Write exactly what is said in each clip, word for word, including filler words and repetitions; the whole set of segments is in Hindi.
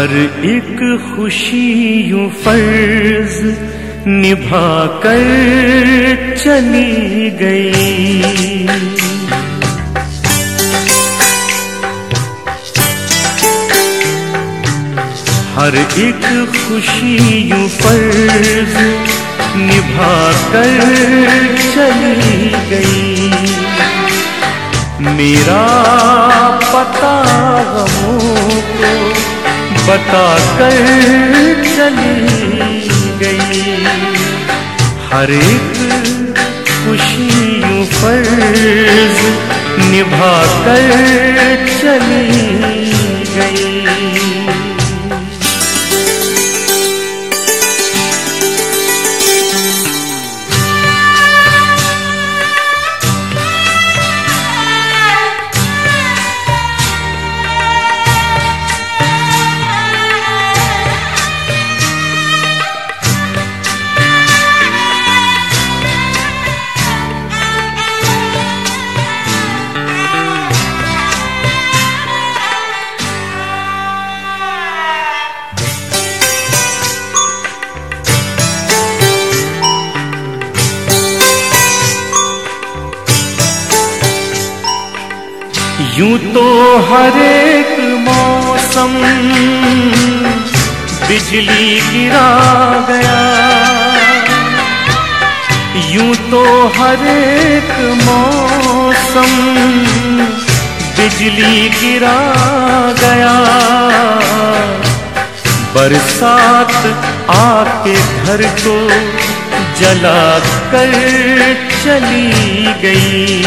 हर एक खुशी यूं फर्ज निभा कर चली गई। हर एक खुशी यूं फर्ज निभा कर चली गई। मेरा पता गमों को बता कर चली गई। हर एक खुशी यूं फर्ज निभा कर चली गई। यूं तो हर एक मौसम बिजली गिरा गया। यूं तो हर एक मौसम बिजली गिरा गया। बरसात आके घर को जला कर चली गई।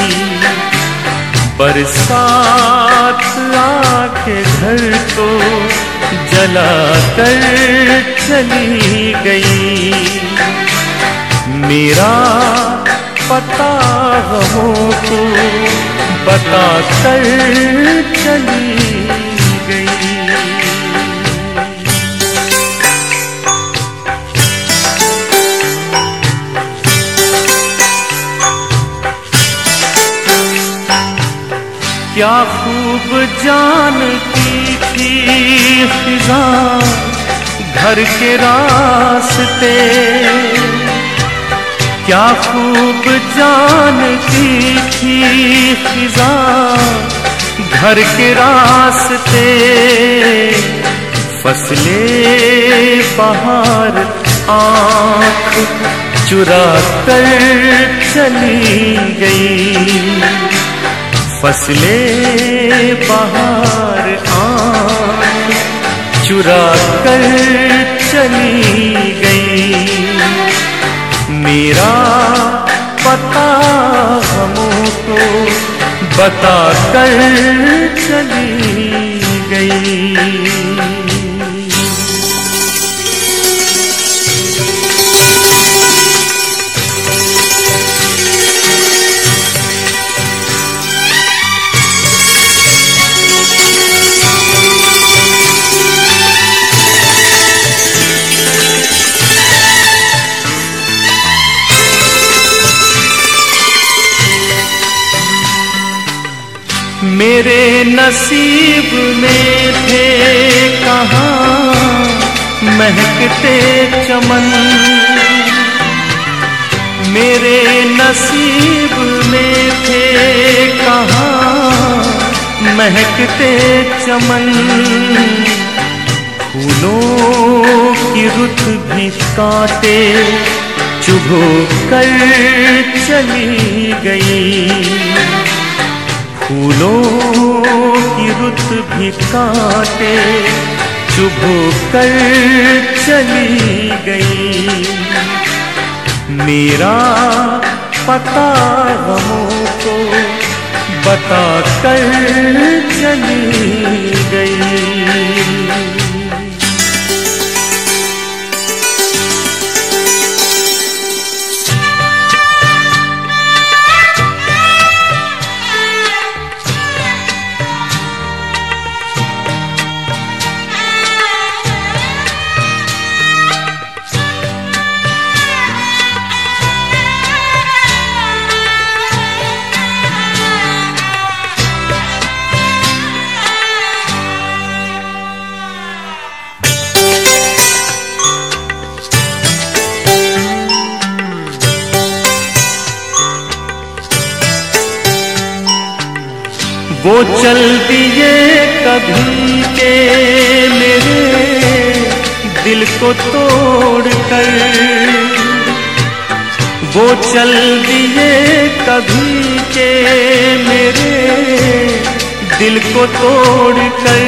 बरसात आके घर को जला कर चली गई। मेरा पता गमों को बता कर चली गई। क्या खूब जानती थी फिजा घर के रास्ते। क्या खूब जानती थी फिजा घर के रास्ते। फसलें बहार आँख चुरा कर चली गई। फसलें बहार आँख चुरा कर चली गई। मेरा पता गमों को बता कर चली गई। मेरे नसीब में थे कहाँ महकते चमन। मेरे नसीब में थे कहाँ महकते चमन। फूलों की रुत भी कांटे चुभो कर चली गई। फूलों की रुत भी कांटे चुभो कर चली गई। मेरा पता गमों को बता कर चली गई। वो चल दिए कभी के मेरे दिल को तोड़ कर, वो चल दिए कभी के मेरे दिल को तोड़ कर।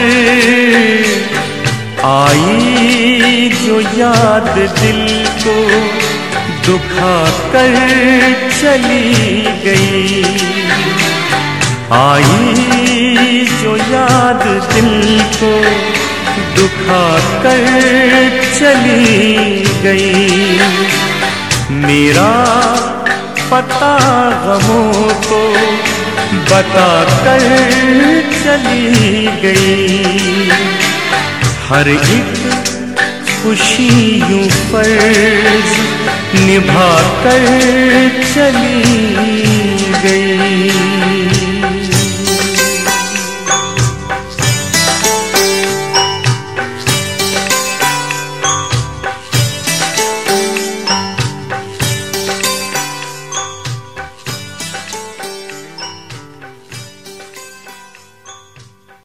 आई जो याद दिल को दुखा कर चली गई, आई जो याद दिल को दुखा कर चली गई। मेरा पता गमों को बता कर चली गई, हर एक खुशी यूं फर्ज निभा कर चली